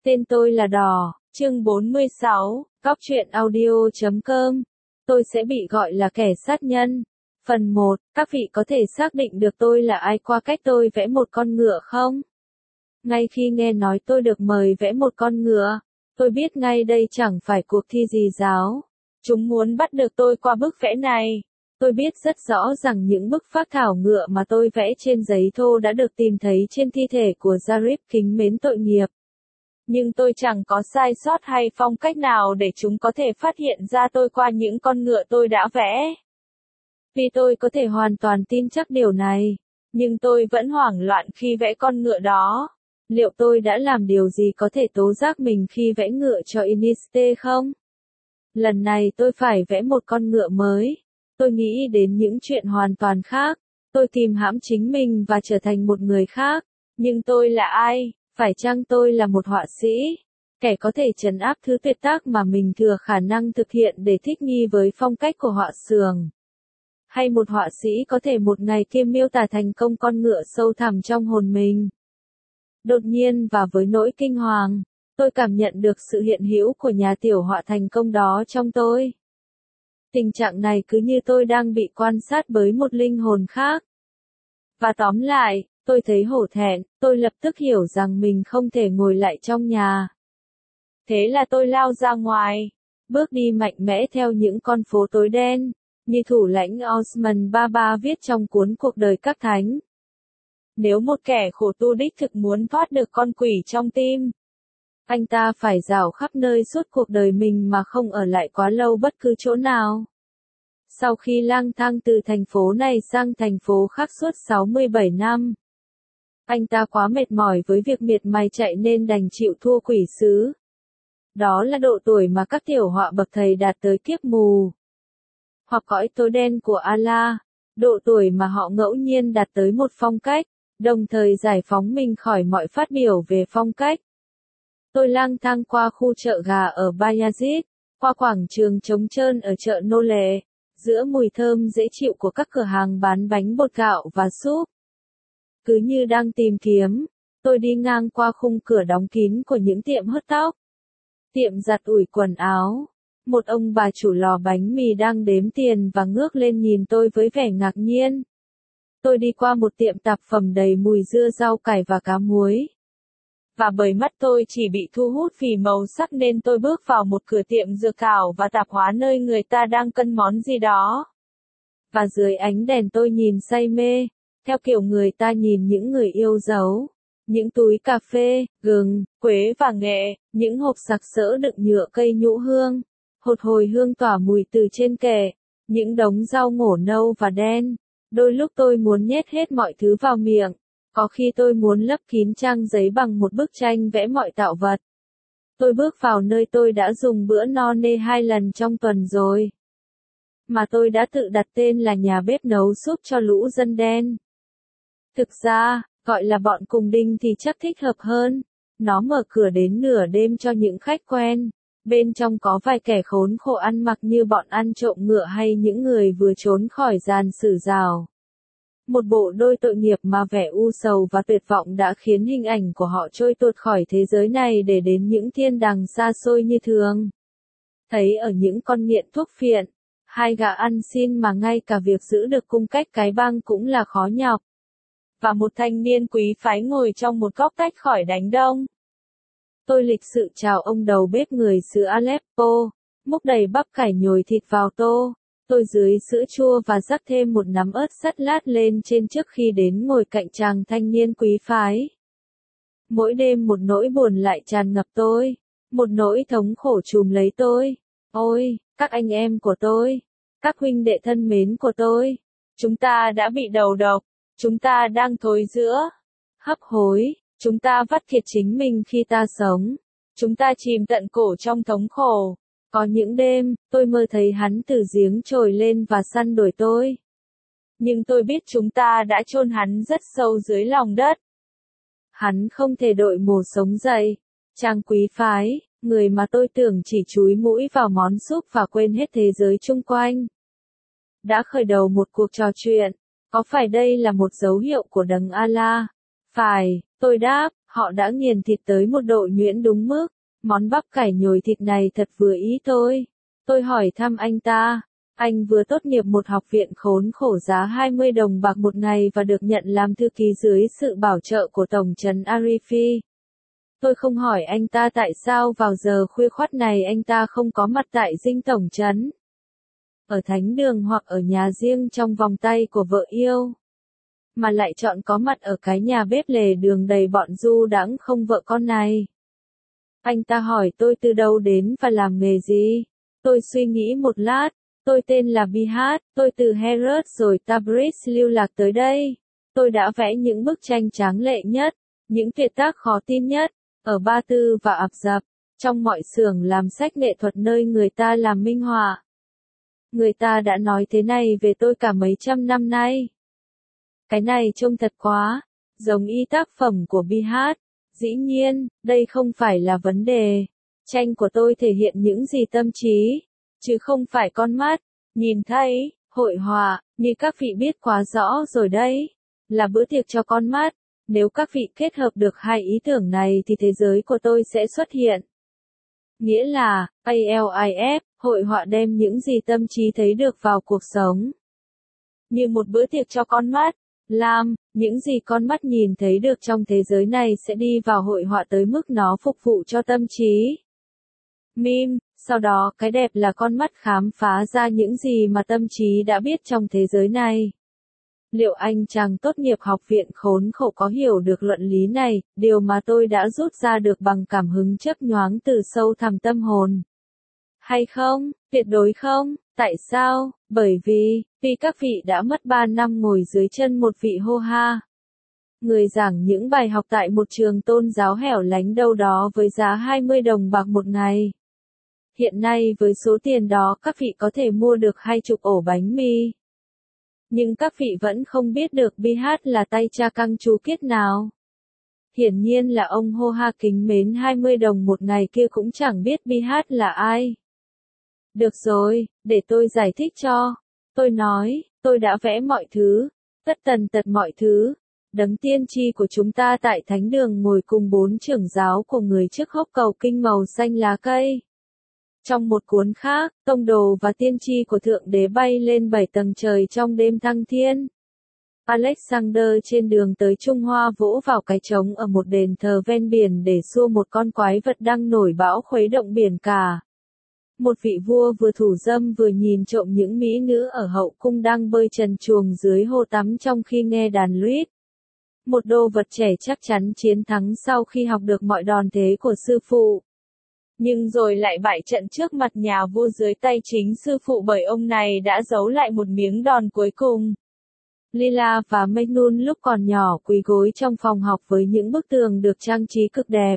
Tên tôi là Đỏ, chương 46, Góc truyện audio.com. Tôi sẽ bị gọi là kẻ sát nhân. Phần 1, các vị có thể xác định được tôi là ai qua cách tôi vẽ một con ngựa không? Ngay khi nghe nói tôi được mời vẽ một con ngựa, tôi biết ngay đây chẳng phải cuộc thi gì giáo. Chúng muốn bắt được tôi qua bức vẽ này. Tôi biết rất rõ rằng những bức phác thảo ngựa mà tôi vẽ trên giấy thô đã được tìm thấy trên thi thể của Jarib kính mến tội nghiệp. Nhưng tôi chẳng có sai sót hay phong cách nào để chúng có thể phát hiện ra tôi qua những con ngựa tôi đã vẽ. Vì tôi có thể hoàn toàn tin chắc điều này, nhưng tôi vẫn hoảng loạn khi vẽ con ngựa đó. Liệu tôi đã làm điều gì có thể tố giác mình khi vẽ ngựa cho Iniste không? Lần này tôi phải vẽ một con ngựa mới. Tôi nghĩ đến những chuyện hoàn toàn khác. Tôi kìm hãm chính mình và trở thành một người khác. Nhưng tôi là ai? Phải chăng tôi là một họa sĩ? Kẻ có thể trấn áp thứ tuyệt tác mà mình thừa khả năng thực hiện để thích nghi với phong cách của họa xưởng? Hay một họa sĩ có thể một ngày kia miêu tả thành công con ngựa sâu thẳm trong hồn mình? Đột nhiên và với nỗi kinh hoàng, tôi cảm nhận được sự hiện hữu của nhà tiểu họa thành công đó trong tôi. Tình trạng này cứ như tôi đang bị quan sát bởi một linh hồn khác. Và tóm lại, tôi thấy hổ thẹn, tôi lập tức hiểu rằng mình không thể ngồi lại trong nhà. Thế là tôi lao ra ngoài, bước đi mạnh mẽ theo những con phố tối đen, như thủ lãnh Osman Baba viết trong cuốn Cuộc đời các thánh. Nếu một kẻ khổ tu đích thực muốn thoát được con quỷ trong tim, anh ta phải dạo khắp nơi suốt cuộc đời mình mà không ở lại quá lâu bất cứ chỗ nào. Sau khi lang thang từ thành phố này sang thành phố khác suốt 67 năm, anh ta quá mệt mỏi với việc miệt mài chạy nên đành chịu thua quỷ sứ. Đó là độ tuổi mà các tiểu họa bậc thầy đạt tới kiếp mù, hoặc cõi tối đen của Allah, độ tuổi mà họ ngẫu nhiên đạt tới một phong cách, đồng thời giải phóng mình khỏi mọi phát biểu về phong cách. Tôi lang thang qua khu chợ gà ở Bayazid, qua quảng trường trống trơn ở chợ Nô Lệ, giữa mùi thơm dễ chịu của các cửa hàng bán bánh bột gạo và súp. Cứ như đang tìm kiếm, tôi đi ngang qua khung cửa đóng kín của những tiệm hớt tóc, tiệm giặt ủi quần áo. Một ông bà chủ lò bánh mì đang đếm tiền và ngước lên nhìn tôi với vẻ ngạc nhiên. Tôi đi qua một tiệm tạp phẩm đầy mùi dưa rau cải và cá muối. Và bởi mắt tôi chỉ bị thu hút vì màu sắc nên tôi bước vào một cửa tiệm dược thảo và tạp hóa nơi người ta đang cân món gì đó. Và dưới ánh đèn tôi nhìn say mê, theo kiểu người ta nhìn những người yêu dấu. Những túi cà phê, gừng, quế và nghệ, những hộp sặc sỡ đựng nhựa cây nhũ hương, hột hồi hương tỏa mùi từ trên kệ, những đống rau ngổ nâu và đen. Đôi lúc tôi muốn nhét hết mọi thứ vào miệng, có khi tôi muốn lấp kín trang giấy bằng một bức tranh vẽ mọi tạo vật. Tôi bước vào nơi tôi đã dùng bữa no nê 2 lần trong tuần rồi, mà tôi đã tự đặt tên là nhà bếp nấu súp cho lũ dân đen. Thực ra, gọi là bọn cùng đinh thì chắc thích hợp hơn. Nó mở cửa đến nửa đêm cho những khách quen. Bên trong có vài kẻ khốn khổ ăn mặc như bọn ăn trộm ngựa hay những người vừa trốn khỏi giàn xử rào. Một bộ đôi tội nghiệp mà vẻ u sầu và tuyệt vọng đã khiến hình ảnh của họ trôi tuột khỏi thế giới này để đến những thiên đàng xa xôi như thường. Thấy ở những con nghiện thuốc phiện, hai gã ăn xin mà ngay cả việc giữ được cung cách cái băng cũng là khó nhọc. Và một thanh niên quý phái ngồi trong một góc tách khỏi đám đông. Tôi lịch sự chào ông đầu bếp người xứ Aleppo, múc đầy bắp cải nhồi thịt vào tô. Tôi dưới sữa chua và rắc thêm một nắm ớt sắt lát lên trên trước khi đến ngồi cạnh chàng thanh niên quý phái. Mỗi đêm một nỗi buồn lại tràn ngập tôi, một nỗi thống khổ trùm lấy tôi. Ôi, các anh em của tôi, các huynh đệ thân mến của tôi, chúng ta đã bị đầu độc, chúng ta đang thối rữa, hấp hối, chúng ta vắt kiệt chính mình khi ta sống, chúng ta chìm tận cổ trong thống khổ. Có những đêm, tôi mơ thấy hắn từ giếng trồi lên và săn đuổi tôi. Nhưng tôi biết chúng ta đã chôn hắn rất sâu dưới lòng đất. Hắn không thể đội mồ sống dậy. Chàng quý phái, người mà tôi tưởng chỉ chúi mũi vào món súp và quên hết thế giới chung quanh, đã khởi đầu một cuộc trò chuyện. Có phải đây là một dấu hiệu của đấng Allah? Phải, Tôi đáp, họ đã nghiền thịt tới một độ nhuyễn đúng mức. Món bắp cải nhồi thịt này thật vừa ý tôi. Tôi hỏi thăm anh ta. Anh vừa tốt nghiệp một học viện khốn khổ giá 20 đồng bạc một ngày và được nhận làm thư ký dưới sự bảo trợ của Tổng trấn Arifi. Tôi không hỏi anh ta tại sao vào giờ khuya khoắt này anh ta không có mặt tại dinh tổng trấn, ở thánh đường hoặc ở nhà riêng trong vòng tay của vợ yêu, mà lại chọn có mặt ở cái nhà bếp lề đường đầy bọn du đãng không vợ con này. Anh ta hỏi tôi từ đâu đến và làm nghề gì. Tôi suy nghĩ một lát. Tôi tên là Bihat, tôi từ Herat rồi Tabriz lưu lạc tới đây. Tôi đã vẽ những bức tranh tráng lệ nhất, những tuyệt tác khó tin nhất, ở Ba Tư và Ập Dập, trong mọi xưởng làm sách nghệ thuật nơi người ta làm minh họa. Người ta đã nói thế này về tôi cả mấy trăm năm nay. Cái này trông thật quá, giống y tác phẩm của Bihat. Dĩ nhiên, đây không phải là vấn đề. Tranh của tôi thể hiện những gì tâm trí, chứ không phải con mắt nhìn thấy. Hội họa, như các vị biết quá rõ rồi đấy, là bữa tiệc cho con mắt. Nếu các vị kết hợp được hai ý tưởng này thì thế giới của tôi sẽ xuất hiện. Nghĩa là, ALIF, hội họa đem những gì tâm trí thấy được vào cuộc sống. Như một bữa tiệc cho con mắt. Lam, những gì con mắt nhìn thấy được trong thế giới này sẽ đi vào hội họa tới mức nó phục vụ cho tâm trí. Mim, sau đó cái đẹp là con mắt khám phá ra những gì mà tâm trí đã biết trong thế giới này. Liệu anh chàng tốt nghiệp học viện khốn khổ có hiểu được luận lý này, điều mà tôi đã rút ra được bằng cảm hứng chớp nhoáng từ sâu thẳm tâm hồn? Hay không? Tuyệt đối không. Tại sao? Bởi vì các vị đã mất 3 năm ngồi dưới chân một vị hô ha. Người giảng những bài học tại một trường tôn giáo hẻo lánh đâu đó với giá 20 đồng bạc một ngày. Hiện nay với số tiền đó các vị có thể mua được 20 ổ bánh mì. Nhưng các vị vẫn không biết được Bihat là tay cha căng chú kiết nào. Hiển nhiên là ông hô ha kính mến 20 đồng một ngày kia cũng chẳng biết Bihat là ai. Được rồi, để tôi giải thích cho. Tôi nói, tôi đã vẽ mọi thứ, tất tần tật mọi thứ. Đấng tiên tri của chúng ta tại thánh đường ngồi cùng 4 trưởng giáo của người trước hốc cầu kinh màu xanh lá cây. Trong một cuốn khác, tông đồ và tiên tri của Thượng Đế bay lên 7 tầng trời trong đêm thăng thiên. Alexander trên đường tới Trung Hoa vỗ vào cái trống ở một đền thờ ven biển để xua một con quái vật đang nổi bão khuấy động biển cả. Một vị vua vừa thủ dâm vừa nhìn trộm những mỹ nữ ở hậu cung đang bơi trần truồng dưới hồ tắm trong khi nghe đàn lute. Một đô vật trẻ chắc chắn chiến thắng sau khi học được mọi đòn thế của sư phụ. Nhưng rồi lại bại trận trước mặt nhà vua dưới tay chính sư phụ bởi ông này đã giấu lại một miếng đòn cuối cùng. Lila và Mejnun lúc còn nhỏ quỳ gối trong phòng học với những bức tường được trang trí cực đẹp.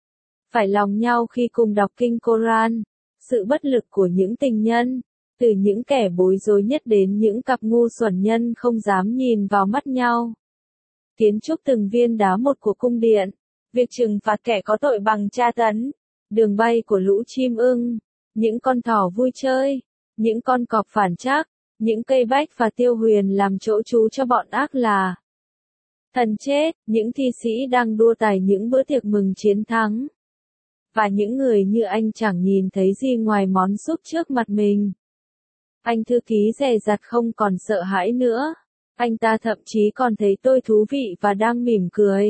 Phải lòng nhau khi cùng đọc kinh Koran. Sự bất lực của những tình nhân, từ những kẻ bối rối nhất đến những cặp ngu xuẩn nhân không dám nhìn vào mắt nhau. Kiến trúc từng viên đá một của cung điện, việc trừng phạt kẻ có tội bằng tra tấn, đường bay của lũ chim ưng, những con thỏ vui chơi, những con cọp phản trác, những cây bách và tiêu huyền làm chỗ trú cho bọn ác là thần chết, những thi sĩ đang đua tài những bữa tiệc mừng chiến thắng. Và những người như anh chẳng nhìn thấy gì ngoài món súp trước mặt mình. Anh thư ký dè dặt không còn sợ hãi nữa. Anh ta thậm chí còn thấy tôi thú vị và đang mỉm cười.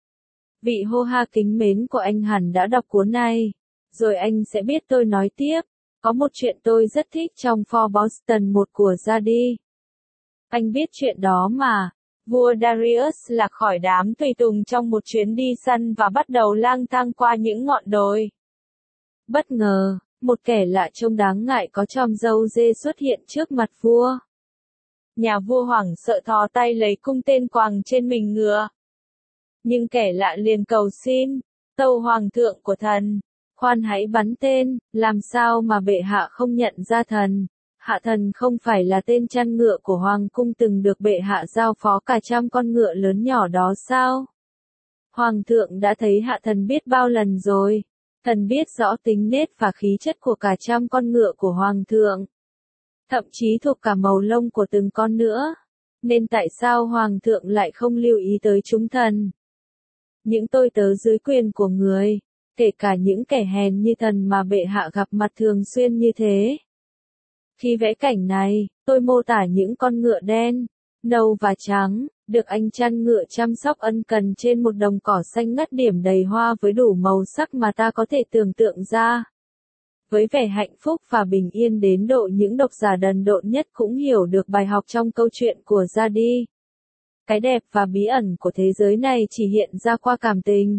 Vị hô ha kính mến của anh hẳn đã đọc cuốn này. Rồi anh sẽ biết tôi nói tiếp. Có một chuyện tôi rất thích trong For Boston một của ra đi. Anh biết chuyện đó mà. Vua Darius lạc khỏi đám tùy tùng trong một chuyến đi săn và bắt đầu lang thang qua những ngọn đồi. Bất ngờ, một kẻ lạ trông đáng ngại có chòm râu dê xuất hiện trước mặt vua. Nhà vua hoảng sợ thò tay lấy cung tên quàng trên mình ngựa. Nhưng kẻ lạ liền cầu xin, tâu hoàng thượng của thần, khoan hãy bắn tên, làm sao mà bệ hạ không nhận ra thần. Hạ thần không phải là tên chăn ngựa của hoàng cung từng được bệ hạ giao phó cả trăm con ngựa lớn nhỏ đó sao? Hoàng thượng đã thấy hạ thần biết bao lần rồi. Thần biết rõ tính nết và khí chất của cả trăm con ngựa của hoàng thượng. Thậm chí thuộc cả màu lông của từng con nữa. Nên tại sao hoàng thượng lại không lưu ý tới chúng thần? những tôi tớ dưới quyền của người, kể cả những kẻ hèn như thần mà bệ hạ gặp mặt thường xuyên như thế. Khi vẽ cảnh này, tôi mô tả những con ngựa đen, nâu và trắng, được anh chăn ngựa chăm sóc ân cần trên một đồng cỏ xanh ngắt điểm đầy hoa với đủ màu sắc mà ta có thể tưởng tượng ra. Với vẻ hạnh phúc và bình yên đến độ những độc giả đần độn nhất cũng hiểu được bài học trong câu chuyện của Ra-đi. Cái đẹp và bí ẩn của thế giới này chỉ hiện ra qua cảm tình,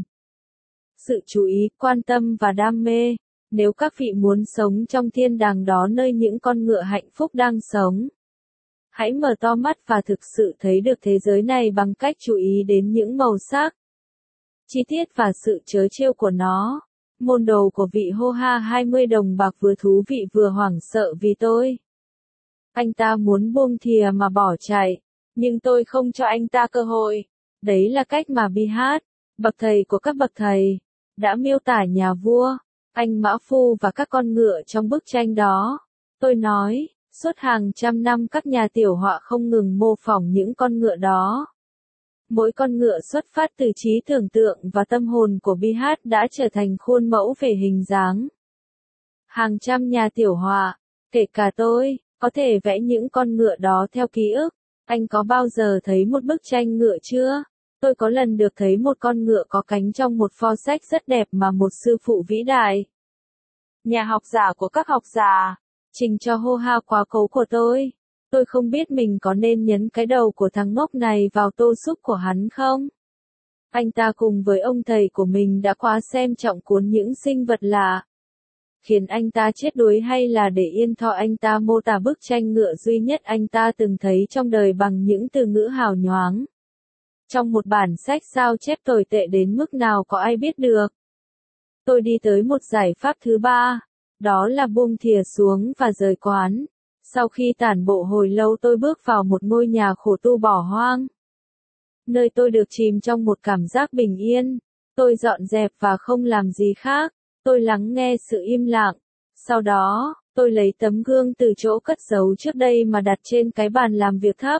sự chú ý, quan tâm và đam mê. Nếu các vị muốn sống trong thiên đàng đó nơi những con ngựa hạnh phúc đang sống, hãy mở to mắt và thực sự thấy được thế giới này bằng cách chú ý đến những màu sắc, chi tiết và sự trớ trêu của nó. Môn đồ của vị hô ha 20 đồng bạc vừa thú vị vừa hoảng sợ vì tôi. Anh ta muốn buông thìa mà bỏ chạy, nhưng tôi không cho anh ta cơ hội. Đấy là cách mà Bihat, bậc thầy của các bậc thầy, đã miêu tả nhà vua, anh Mã Phu và các con ngựa trong bức tranh đó. Tôi nói, suốt hàng trăm năm các nhà tiểu họa không ngừng mô phỏng những con ngựa đó. Mỗi con ngựa xuất phát từ trí tưởng tượng và tâm hồn của Bihat đã trở thành khuôn mẫu về hình dáng. Hàng trăm nhà tiểu họa, kể cả tôi, có thể vẽ những con ngựa đó theo ký ức. Anh có bao giờ thấy một bức tranh ngựa chưa? Tôi có lần được thấy một con ngựa có cánh trong một pho sách rất đẹp mà một sư phụ vĩ đại, nhà học giả của các học giả, trình cho hô ha quá cố của tôi. Tôi không biết mình có nên nhấn cái đầu của thằng ngốc này vào tô súp của hắn không? Anh ta cùng với ông thầy của mình đã quá xem trọng cuốn những sinh vật lạ, khiến anh ta chết đuối, hay là để yên thọ anh ta mô tả bức tranh ngựa duy nhất anh ta từng thấy trong đời bằng những từ ngữ hào nhoáng. Trong một bản sách sao chép tồi tệ đến mức nào có ai biết được. Tôi đi tới một giải pháp thứ ba, đó là buông thìa xuống và rời quán. Sau khi tản bộ hồi lâu tôi bước vào một ngôi nhà khổ tu bỏ hoang, nơi tôi được chìm trong một cảm giác bình yên. Tôi dọn dẹp và không làm gì khác. Tôi lắng nghe sự im lặng. Sau đó, tôi lấy tấm gương từ chỗ cất giấu trước đây mà đặt trên cái bàn làm việc thấp.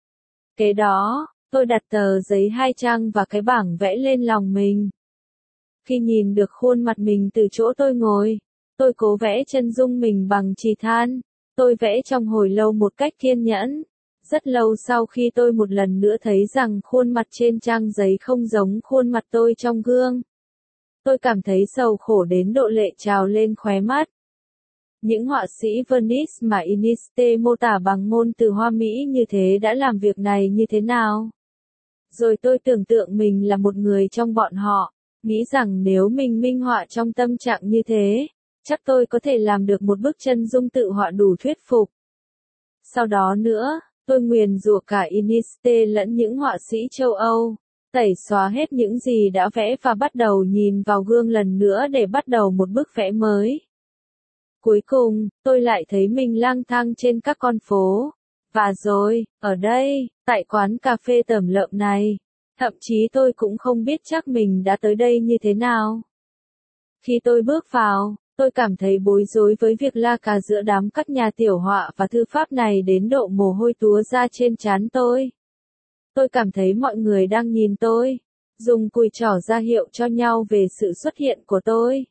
Kế đó, tôi đặt tờ giấy 2 trang và cái bảng vẽ lên lòng mình. Khi nhìn được khuôn mặt mình từ chỗ tôi ngồi, tôi cố vẽ chân dung mình bằng chì than. Tôi vẽ trong hồi lâu một cách kiên nhẫn. Rất lâu sau khi tôi một lần nữa thấy rằng khuôn mặt trên trang giấy không giống khuôn mặt tôi trong gương, tôi cảm thấy sầu khổ đến độ lệ trào lên khóe mắt. Những họa sĩ Venice mà Iniste mô tả bằng ngôn từ hoa mỹ như thế đã làm việc này như thế nào? Rồi tôi tưởng tượng mình là một người trong bọn họ, nghĩ rằng nếu mình minh họa trong tâm trạng như thế, chắc tôi có thể làm được một bức chân dung tự họa đủ thuyết phục. Sau đó nữa, tôi nguyền rủa cả Iniste lẫn những họa sĩ châu Âu, tẩy xóa hết những gì đã vẽ và bắt đầu nhìn vào gương lần nữa để bắt đầu một bức vẽ mới. Cuối cùng, tôi lại thấy mình lang thang trên các con phố. Và rồi, ở đây, tại quán cà phê tởm lợm này, thậm chí tôi cũng không biết chắc mình đã tới đây như thế nào. Khi tôi bước vào, tôi cảm thấy bối rối với việc la cà giữa đám các nhà tiểu họa và thư pháp này đến độ mồ hôi túa ra trên trán tôi. Tôi cảm thấy mọi người đang nhìn tôi, dùng cùi trỏ ra hiệu cho nhau về sự xuất hiện của tôi.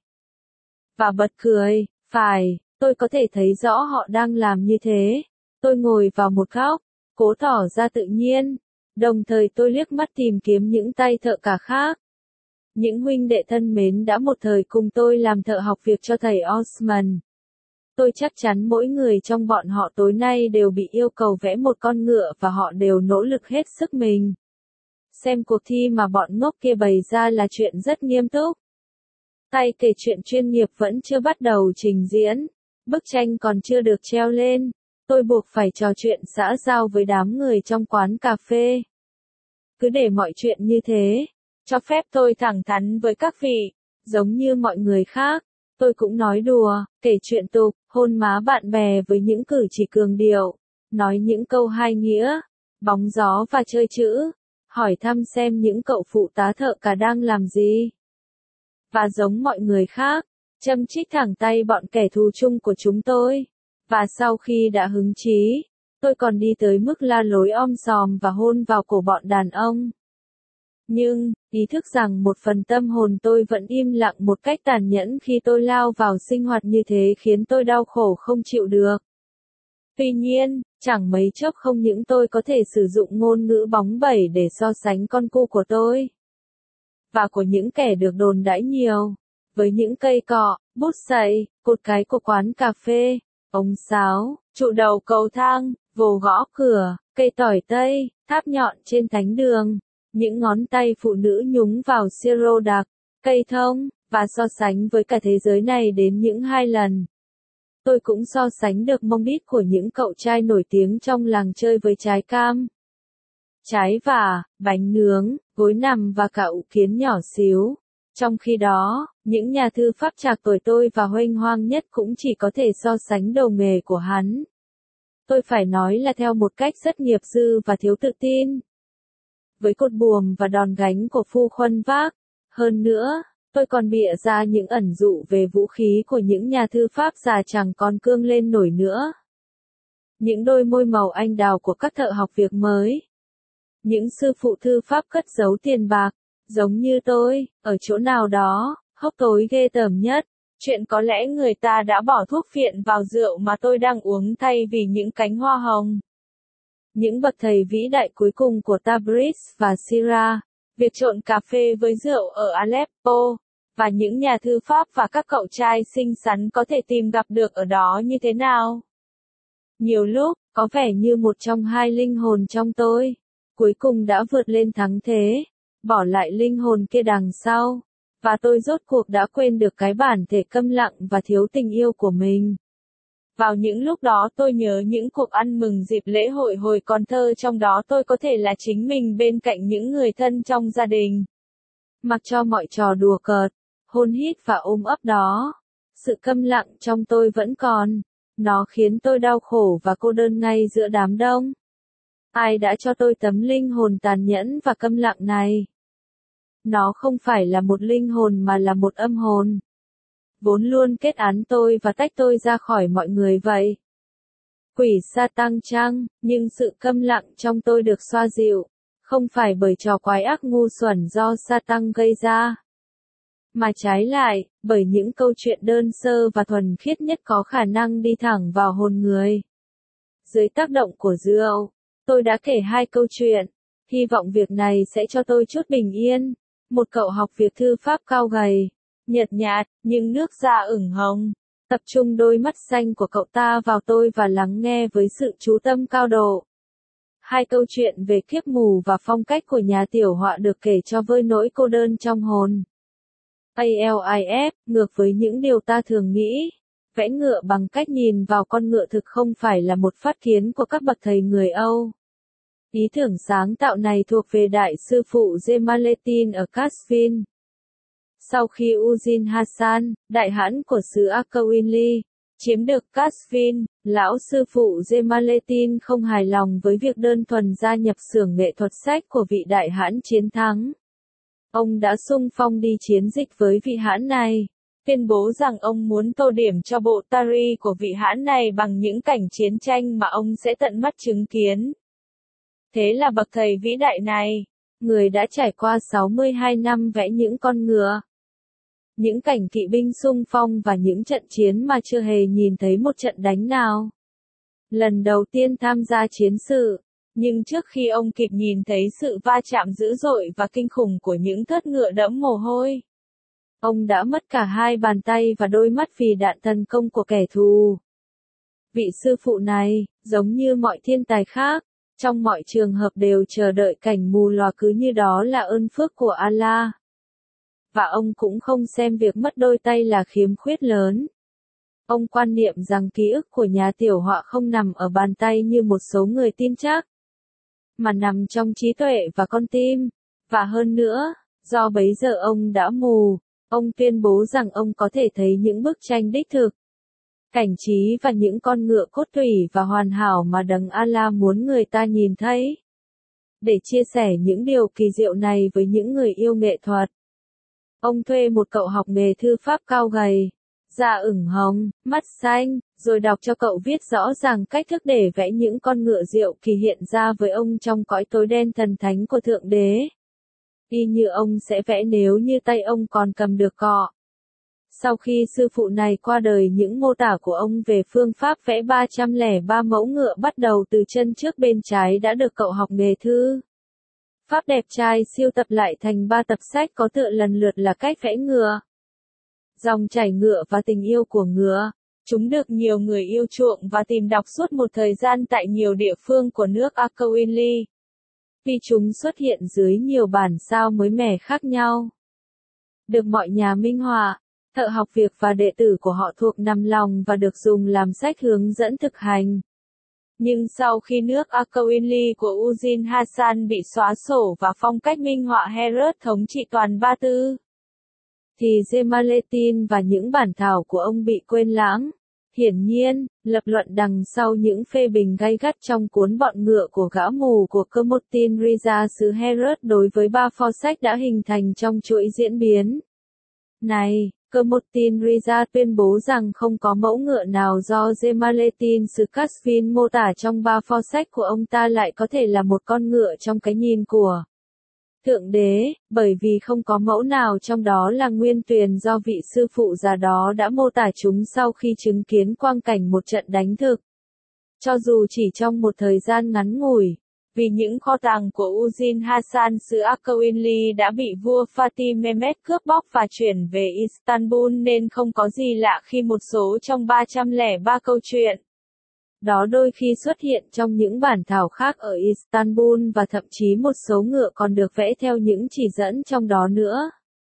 Và bật cười, phải, tôi có thể thấy rõ họ đang làm như thế. Tôi ngồi vào một góc, cố tỏ ra tự nhiên, đồng thời tôi liếc mắt tìm kiếm những tay thợ cả khác. Những huynh đệ thân mến đã một thời cùng tôi làm thợ học việc cho thầy Osman. Tôi chắc chắn mỗi người trong bọn họ tối nay đều bị yêu cầu vẽ một con ngựa và họ đều nỗ lực hết sức mình. Xem cuộc thi mà bọn ngốc kia bày ra là chuyện rất nghiêm túc. Tay kể chuyện chuyên nghiệp vẫn chưa bắt đầu trình diễn, bức tranh còn chưa được treo lên. Tôi buộc phải trò chuyện xã giao với đám người trong quán cà phê. Cứ để mọi chuyện như thế, cho phép tôi thẳng thắn với các vị, giống như mọi người khác. Tôi cũng nói đùa, kể chuyện tục, hôn má bạn bè với những cử chỉ cường điệu, nói những câu hai nghĩa, bóng gió và chơi chữ, hỏi thăm xem những cậu phụ tá thợ cả đang làm gì. Và giống mọi người khác, châm chích thẳng tay bọn kẻ thù chung của chúng tôi. Và sau khi đã hứng chí, tôi còn đi tới mức la lối om sòm và hôn vào cổ bọn đàn ông. Nhưng, Ý thức rằng một phần tâm hồn tôi vẫn im lặng một cách tàn nhẫn khi tôi lao vào sinh hoạt như thế khiến tôi đau khổ không chịu được. Tuy nhiên, chẳng mấy chốc không những tôi có thể sử dụng ngôn ngữ bóng bẩy để so sánh con cu của tôi và của những kẻ được đồn đãi nhiều, với những cây cọ, bút sậy, cột cái của quán cà phê, ống sáo, trụ đầu cầu thang, vồ gõ cửa, cây tỏi tây, tháp nhọn trên thánh đường, những ngón tay phụ nữ nhúng vào siro đặc, cây thông, và so sánh với cả thế giới này đến những 2 lần. Tôi cũng so sánh được mông đít của những cậu trai nổi tiếng trong làng chơi với trái cam, trái vả, bánh nướng, gối nằm và cả ụ kiến nhỏ xíu. Trong khi đó, những nhà thư pháp trạc tuổi tôi và huênh hoang nhất cũng chỉ có thể so sánh đầu nghề của hắn. Tôi phải nói là theo một cách rất nghiệp dư và thiếu tự tin. Với cột buồm và đòn gánh của phu khuân vác. Hơn nữa, tôi còn bịa ra những ẩn dụ về vũ khí của những nhà thư pháp già chẳng còn cương lên nổi nữa. Những đôi môi màu anh đào của các thợ học việc mới. Những sư phụ thư pháp cất giấu tiền bạc, giống như tôi, ở chỗ nào đó, hốc tối ghê tởm nhất. Chuyện có lẽ người ta đã bỏ thuốc phiện vào rượu mà tôi đang uống thay vì những cánh hoa hồng. Những bậc thầy vĩ đại cuối cùng của Tabriz và Syria, việc trộn cà phê với rượu ở Aleppo, và những nhà thư pháp và các cậu trai xinh xắn có thể tìm gặp được ở đó như thế nào. Nhiều lúc, có vẻ như một trong 2 linh hồn trong tôi, cuối cùng đã vượt lên thắng thế, bỏ lại linh hồn kia đằng sau, và tôi rốt cuộc đã quên được cái bản thể câm lặng và thiếu tình yêu của mình. Vào những lúc đó tôi nhớ những cuộc ăn mừng dịp lễ hội hồi còn thơ, trong đó tôi có thể là chính mình bên cạnh những người thân trong gia đình. Mặc cho mọi trò đùa cợt, hôn hít và ôm ấp đó, sự câm lặng trong tôi vẫn còn. Nó khiến tôi đau khổ và cô đơn ngay giữa đám đông. Ai đã cho tôi tấm linh hồn tàn nhẫn và câm lặng này? Nó không phải là một linh hồn mà là một âm hồn, vốn luôn kết án tôi và tách tôi ra khỏi mọi người vậy. Quỷ sa tăng chăng, nhưng sự câm lặng trong tôi được xoa dịu, không phải bởi trò quái ác ngu xuẩn do sa tăng gây ra, mà trái lại, bởi những câu chuyện đơn sơ và thuần khiết nhất có khả năng đi thẳng vào hồn người. Dưới tác động của rượu, tôi đã kể 2 câu chuyện, hy vọng việc này sẽ cho tôi chút bình yên. Một cậu học việc thư pháp cao gầy, nhợt nhạt, nhưng nước da ửng hồng, tập trung đôi mắt xanh của cậu ta vào tôi và lắng nghe với sự chú tâm cao độ. 2 câu chuyện về kiếp mù và phong cách của nhà tiểu họa được kể cho vơi nỗi cô đơn trong hồn. ALIF, ngược với những điều ta thường nghĩ, vẽ ngựa bằng cách nhìn vào con ngựa thực không phải là một phát kiến của các bậc thầy người Âu. Ý tưởng sáng tạo này thuộc về đại sư phụ Jemalettin ở Kashvin. Sau khi Ujin Hassan, đại hãn của xứ Akawinli, chiếm được Kashvin, lão sư phụ Jemalettin không hài lòng với việc đơn thuần gia nhập xưởng nghệ thuật sách của vị đại hãn chiến thắng. Ông đã xung phong đi chiến dịch với vị hãn này, tuyên bố rằng ông muốn tô điểm cho bộ tari của vị hãn này bằng những cảnh chiến tranh mà ông sẽ tận mắt chứng kiến. Thế là bậc thầy vĩ đại này, người đã trải qua 62 năm vẽ những con ngựa, những cảnh kỵ binh xung phong và những trận chiến mà chưa hề nhìn thấy một trận đánh nào. Lần đầu tiên tham gia chiến sự, nhưng trước khi ông kịp nhìn thấy sự va chạm dữ dội và kinh khủng của những thớt ngựa đẫm mồ hôi, ông đã mất cả 2 bàn tay và đôi mắt vì đạn tấn công của kẻ thù. Vị sư phụ này, giống như mọi thiên tài khác, trong mọi trường hợp đều chờ đợi cảnh mù lòa cứ như đó là ơn phước của Allah. Và ông cũng không xem việc mất đôi tay là khiếm khuyết lớn. Ông quan niệm rằng ký ức của nhà tiểu họa không nằm ở bàn tay như một số người tin chắc, mà nằm trong trí tuệ và con tim. Và hơn nữa, do bấy giờ ông đã mù, ông tuyên bố rằng ông có thể thấy những bức tranh đích thực, cảnh trí và những con ngựa cốt tủy và hoàn hảo mà đấng Allah muốn người ta nhìn thấy. Để chia sẻ những điều kỳ diệu này với những người yêu nghệ thuật, ông thuê một cậu học nghề thư pháp cao gầy, da ửng hồng, mắt xanh, rồi đọc cho cậu viết rõ ràng cách thức để vẽ những con ngựa diệu kỳ hiện ra với ông trong cõi tối đen thần thánh của Thượng Đế. y như ông sẽ vẽ nếu như tay ông còn cầm được cọ. Sau khi sư phụ này qua đời, những mô tả của ông về phương pháp vẽ 303 mẫu ngựa bắt đầu từ chân trước bên trái đã được cậu học nghề thư pháp đẹp trai siêu tập lại thành 3 tập sách có tựa lần lượt là cách vẽ ngựa, dòng chảy ngựa và tình yêu của ngựa. Chúng được nhiều người yêu chuộng và tìm đọc suốt một thời gian tại nhiều địa phương của nước Akawinli. Vì chúng xuất hiện dưới nhiều bản sao mới mẻ khác nhau. Được mọi nhà minh họa, thợ học việc và đệ tử của họ thuộc nằm lòng và được dùng làm sách hướng dẫn thực hành. Nhưng sau khi nước Akawinli của Uddin Hassan bị xóa sổ và phong cách minh họa Herat thống trị toàn Ba Tư, thì Jemaluddin và những bản thảo của ông bị quên lãng. Hiển nhiên, lập luận đằng sau những phê bình gay gắt trong cuốn Bọn ngựa của gã mù của Kamaluddin Riza xứ Herat đối với 3 pho sách đã hình thành trong chuỗi diễn biến này. Kamaluddin Riza tuyên bố rằng không có mẫu ngựa nào do Jemaluddin xứ Qazvin mô tả trong 3 pho sách của ông ta lại có thể là một con ngựa trong cái nhìn của Thượng Đế, bởi vì không có mẫu nào trong đó là nguyên tuyền do vị sư phụ già đó đã mô tả chúng sau khi chứng kiến quang cảnh một trận đánh thực. Cho dù chỉ trong một thời gian ngắn ngủi, vì những kho tàng của Uddin Hassan xứ Akawinli đã bị vua Fatih Mehmet cướp bóc và chuyển về Istanbul nên không có gì lạ khi một số trong 303 câu chuyện đó đôi khi xuất hiện trong những bản thảo khác ở Istanbul và thậm chí một số ngựa còn được vẽ theo những chỉ dẫn trong đó nữa.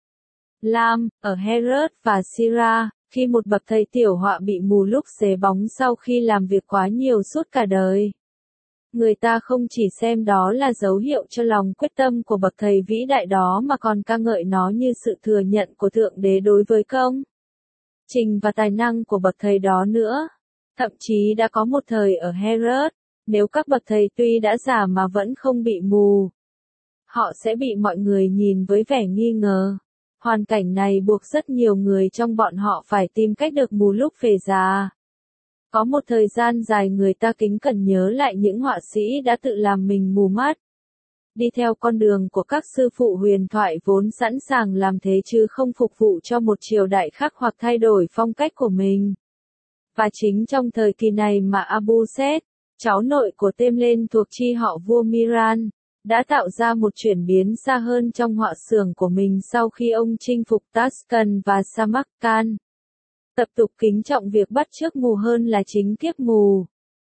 Lam, ở Herat và Sira, khi một bậc thầy tiểu họa bị mù lúc xế bóng sau khi làm việc quá nhiều suốt cả đời, người ta không chỉ xem đó là dấu hiệu cho lòng quyết tâm của bậc thầy vĩ đại đó mà còn ca ngợi nó như sự thừa nhận của Thượng Đế đối với công trình và tài năng của bậc thầy đó nữa. Thậm chí đã có một thời ở Herat, nếu các bậc thầy tuy đã già mà vẫn không bị mù, họ sẽ bị mọi người nhìn với vẻ nghi ngờ. Hoàn cảnh này buộc rất nhiều người trong bọn họ phải tìm cách được mù lúc về già. Có một thời gian dài người ta kính cẩn nhớ lại những họa sĩ đã tự làm mình mù mắt. Đi theo con đường của các sư phụ huyền thoại vốn sẵn sàng làm thế chứ không phục vụ cho một triều đại khác hoặc thay đổi phong cách của mình. Và chính trong thời kỳ này mà Abu Said, cháu nội của Temlen thuộc chi họ vua Miran, đã tạo ra một chuyển biến xa hơn trong họa xưởng của mình sau khi ông chinh phục Tashkent và Samarkand. Tập tục kính trọng việc bắt chước mù hơn là chính kiếp mù.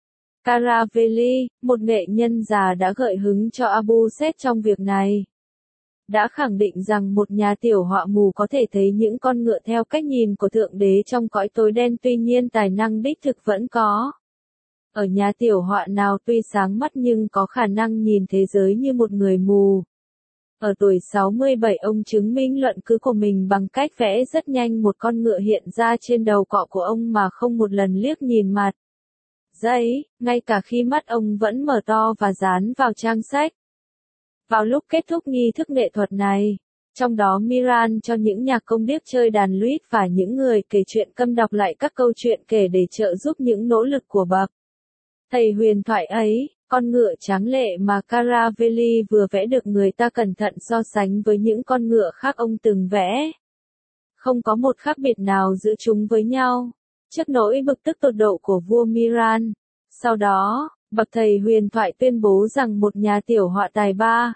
Karaveli, một nghệ nhân già đã gợi hứng cho Abu Said trong việc này, đã khẳng định rằng một nhà tiểu họa mù có thể thấy những con ngựa theo cách nhìn của Thượng Đế trong cõi tối đen, tuy nhiên tài năng đích thực vẫn có. Ở nhà tiểu họa nào tuy sáng mắt nhưng có khả năng nhìn thế giới như một người mù. Ở tuổi 67 ông chứng minh luận cứ của mình bằng cách vẽ rất nhanh một con ngựa hiện ra trên đầu cọ của ông mà không một lần liếc nhìn mặt giấy, ngay cả khi mắt ông vẫn mở to và dán vào trang sách. Vào lúc kết thúc nghi thức nghệ thuật này, trong đó Miran cho những nhạc công điếc chơi đàn lute và những người kể chuyện câm đọc lại các câu chuyện kể để trợ giúp những nỗ lực của bậc thầy huyền thoại ấy. Con ngựa tráng lệ mà Caraveli vừa vẽ được người ta cẩn thận so sánh với những con ngựa khác ông từng vẽ. Không có một khác biệt nào giữa chúng với nhau. Trước nỗi bực tức tột độ của vua Miran, sau đó, bậc thầy huyền thoại tuyên bố rằng một nhà tiểu họa tài ba,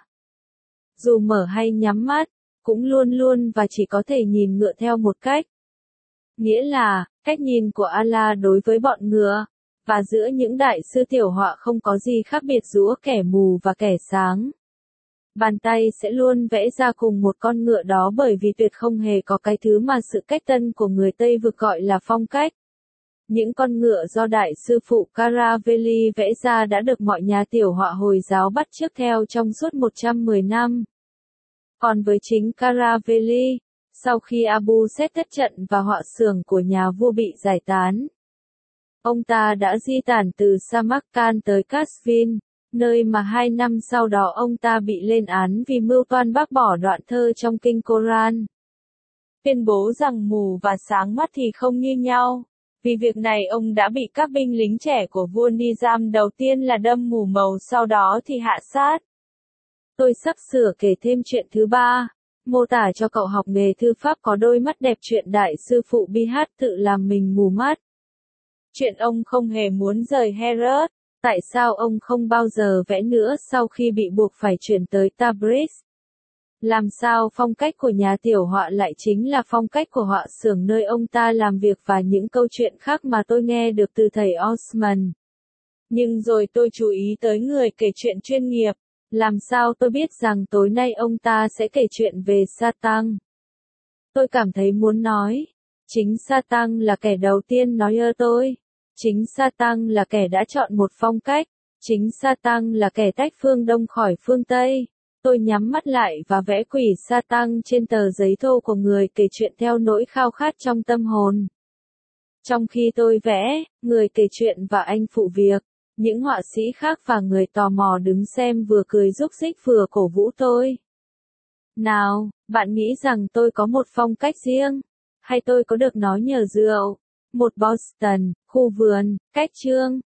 dù mở hay nhắm mắt, cũng luôn luôn và chỉ có thể nhìn ngựa theo một cách. Nghĩa là, cách nhìn của Allah đối với bọn ngựa. Và giữa những đại sư tiểu họa không có gì khác biệt giữa kẻ mù và kẻ sáng. Bàn tay sẽ luôn vẽ ra cùng một con ngựa đó bởi vì tuyệt không hề có cái thứ mà sự cách tân của người Tây vực gọi là phong cách. Những con ngựa do đại sư phụ Caraveli vẽ ra đã được mọi nhà tiểu họa Hồi giáo bắt chước theo trong suốt 110 năm. Còn với chính Caraveli, sau khi Abu Said thất trận và họa xưởng của nhà vua bị giải tán, ông ta đã di tản từ Samarkand tới Qazvin, nơi mà 2 năm sau đó ông ta bị lên án vì mưu toan bác bỏ đoạn thơ trong kinh Koran. Tuyên bố rằng mù và sáng mắt thì không như nhau. Vì việc này ông đã bị các binh lính trẻ của vua Nizam đầu tiên là đâm mù màu sau đó thì hạ sát. Tôi sắp sửa kể thêm chuyện thứ ba. Mô tả cho cậu học nghề thư pháp có đôi mắt đẹp chuyện đại sư phụ Bihat tự làm mình mù mắt. Chuyện ông không hề muốn rời Herat. Tại sao ông không bao giờ vẽ nữa sau khi bị buộc phải chuyển tới Tabriz? Làm sao phong cách của nhà tiểu họa lại chính là phong cách của họa xưởng nơi ông ta làm việc và những câu chuyện khác mà tôi nghe được từ thầy Osman. Nhưng rồi tôi chú ý tới người kể chuyện chuyên nghiệp. Làm sao tôi biết rằng tối nay ông ta sẽ kể chuyện về Satan? Tôi cảm thấy muốn nói. Chính Satan là kẻ đầu tiên nói tôi. Chính Satan là kẻ đã chọn một phong cách. Chính Satan là kẻ tách phương Đông khỏi phương Tây. Tôi nhắm mắt lại và vẽ quỷ Satan trên tờ giấy thô của người kể chuyện theo nỗi khao khát trong tâm hồn. Trong khi tôi vẽ, người kể chuyện và anh phụ việc, những họa sĩ khác và người tò mò đứng xem vừa cười rúc rích vừa cổ vũ tôi. Nào, bạn nghĩ rằng tôi có một phong cách riêng? Hay tôi có được nó nhờ rượu? Một Boston, khu vườn, cách chương.